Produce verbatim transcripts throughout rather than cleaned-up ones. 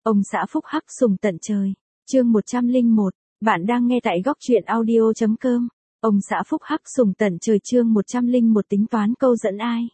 Ông xã phúc hắc sùng tận trời. Chương một trăm lẻ một. Bạn đang nghe tại góc truyện audio chấm com. Ông xã phúc hắc sùng tận trời chương một trăm lẻ một tính toán câu dẫn ai.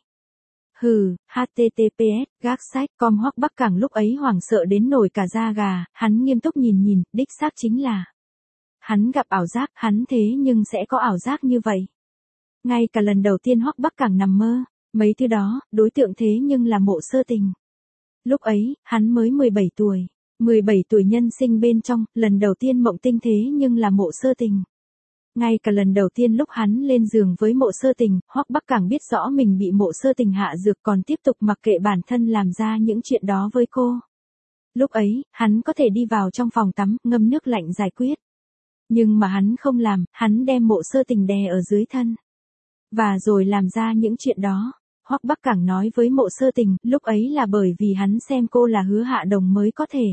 Hừ, https, gác sách, com Hoắc Bắc Cảng lúc ấy hoảng sợ đến nổi cả da gà, hắn nghiêm túc nhìn nhìn, đích xác chính là. Hắn gặp ảo giác, hắn thế nhưng sẽ có ảo giác như vậy. Ngay cả lần đầu tiên Hoắc Bắc Cảng nằm mơ, mấy thứ đó, đối tượng thế nhưng là Mộ Sơ Tình. Lúc ấy, hắn mới mười bảy tuổi. mười bảy tuổi nhân sinh bên trong, lần đầu tiên mộng tinh thế nhưng là Mộ Sơ Tình. Ngay cả lần đầu tiên lúc hắn lên giường với Mộ Sơ Tình, Hoắc Bắc Cảng biết rõ mình bị Mộ Sơ Tình hạ dược còn tiếp tục mặc kệ bản thân làm ra những chuyện đó với cô. Lúc ấy, hắn có thể đi vào trong phòng tắm, ngâm nước lạnh giải quyết. Nhưng mà hắn không làm, hắn đem Mộ Sơ Tình đè ở dưới thân. Và rồi làm ra những chuyện đó. Hoắc Bắc Cảng nói với Mộ Sơ Tình, lúc ấy là bởi vì hắn xem cô là Hứa Hạ Đồng mới có thể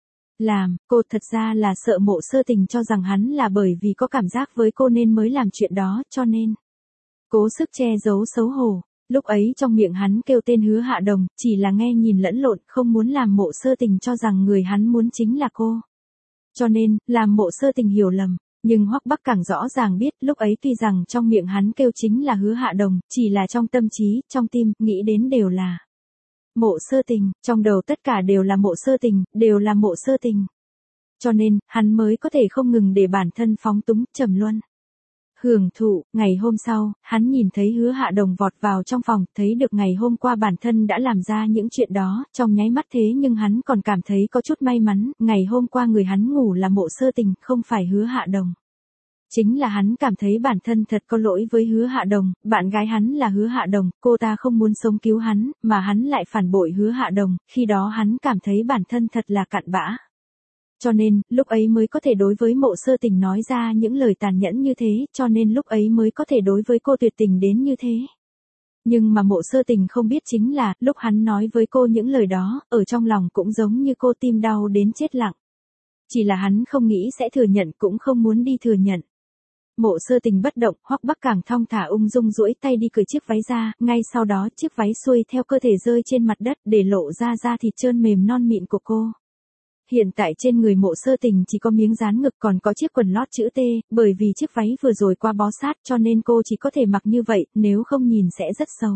làm, cô thật ra là sợ Mộ Sơ Tình cho rằng hắn là bởi vì có cảm giác với cô nên mới làm chuyện đó, cho nên cố sức che giấu xấu hổ. Lúc ấy trong miệng hắn kêu tên Hứa Hạ Đồng, chỉ là nghe nhìn lẫn lộn, không muốn làm Mộ Sơ Tình cho rằng người hắn muốn chính là cô. Cho nên, làm Mộ Sơ Tình hiểu lầm. Nhưng Hoắc Bắc Cảng rõ ràng biết, lúc ấy tuy rằng trong miệng hắn kêu chính là Hứa Hạ Đồng, chỉ là trong tâm trí, trong tim, nghĩ đến đều là Mộ Sơ Tình, trong đầu tất cả đều là Mộ Sơ Tình, đều là Mộ Sơ Tình. Cho nên, hắn mới có thể không ngừng để bản thân phóng túng, trầm luân. Hưởng thụ, ngày hôm sau, hắn nhìn thấy Hứa Hạ Đồng vọt vào trong phòng, thấy được ngày hôm qua bản thân đã làm ra những chuyện đó, trong nháy mắt thế nhưng hắn còn cảm thấy có chút may mắn, ngày hôm qua người hắn ngủ là Mộ Sơ Tình, không phải Hứa Hạ Đồng. Chính là hắn cảm thấy bản thân thật có lỗi với Hứa Hạ Đồng, bạn gái hắn là Hứa Hạ Đồng, cô ta không muốn sống cứu hắn, mà hắn lại phản bội Hứa Hạ Đồng, khi đó hắn cảm thấy bản thân thật là cặn bã. Cho nên, lúc ấy mới có thể đối với Mộ Sơ Tình nói ra những lời tàn nhẫn như thế, cho nên lúc ấy mới có thể đối với cô tuyệt tình đến như thế. Nhưng mà Mộ Sơ Tình không biết chính là, lúc hắn nói với cô những lời đó, ở trong lòng cũng giống như cô tim đau đến chết lặng. Chỉ là hắn không nghĩ sẽ thừa nhận cũng không muốn đi thừa nhận. Mộ Sơ Tình bất động, Hoắc Bắc Cảng thong thả ung dung duỗi tay đi cởi chiếc váy ra, ngay sau đó chiếc váy xuôi theo cơ thể rơi trên mặt đất để lộ ra da thịt trơn mềm non mịn của cô. Hiện tại trên người Mộ Sơ Tình chỉ có miếng dán ngực còn có chiếc quần lót chữ T, bởi vì chiếc váy vừa rồi qua bó sát cho nên cô chỉ có thể mặc như vậy, nếu không nhìn sẽ rất xấu.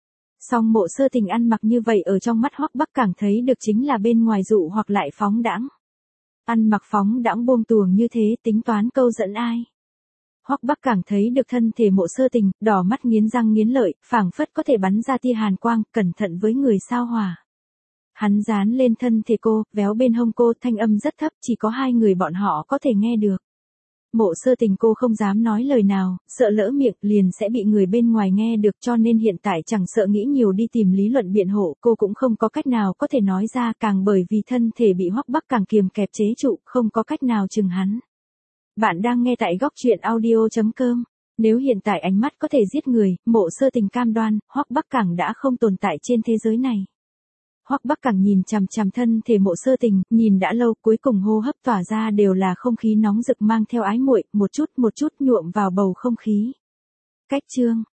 Song Mộ Sơ Tình ăn mặc như vậy ở trong mắt Hoắc Bắc Cảng thấy được chính là bên ngoài dụ hoặc lại phóng đãng. Ăn mặc phóng đãng buông tuồng như thế tính toán câu dẫn ai. Hoắc Bắc Cảng thấy được thân thể Mộ Sơ Tình, đỏ mắt nghiến răng nghiến lợi, phảng phất có thể bắn ra tia hàn quang, cẩn thận với người sao hỏa. Hắn dán lên thân thể cô, véo bên hông cô, thanh âm rất thấp, chỉ có hai người bọn họ có thể nghe được. Mộ Sơ Tình cô không dám nói lời nào, sợ lỡ miệng liền sẽ bị người bên ngoài nghe được, cho nên hiện tại chẳng sợ nghĩ nhiều đi tìm lý luận biện hộ, cô cũng không có cách nào có thể nói ra, càng bởi vì thân thể bị Hoắc Bắc Cảng kiềm kẹp chế trụ, không có cách nào chừng hắn. Bạn đang nghe tại góc truyện audio chấm com. Nếu hiện tại ánh mắt có thể giết người, Mộ Sơ Tình cam đoan, Hoắc Bắc Cảng đã không tồn tại trên thế giới này. Hoắc Bắc Cảng nhìn chằm chằm thân thể Mộ Sơ Tình, nhìn đã lâu, cuối cùng hô hấp tỏa ra đều là không khí nóng rực mang theo ái muội, một chút một chút nhuộm vào bầu không khí. Cách chương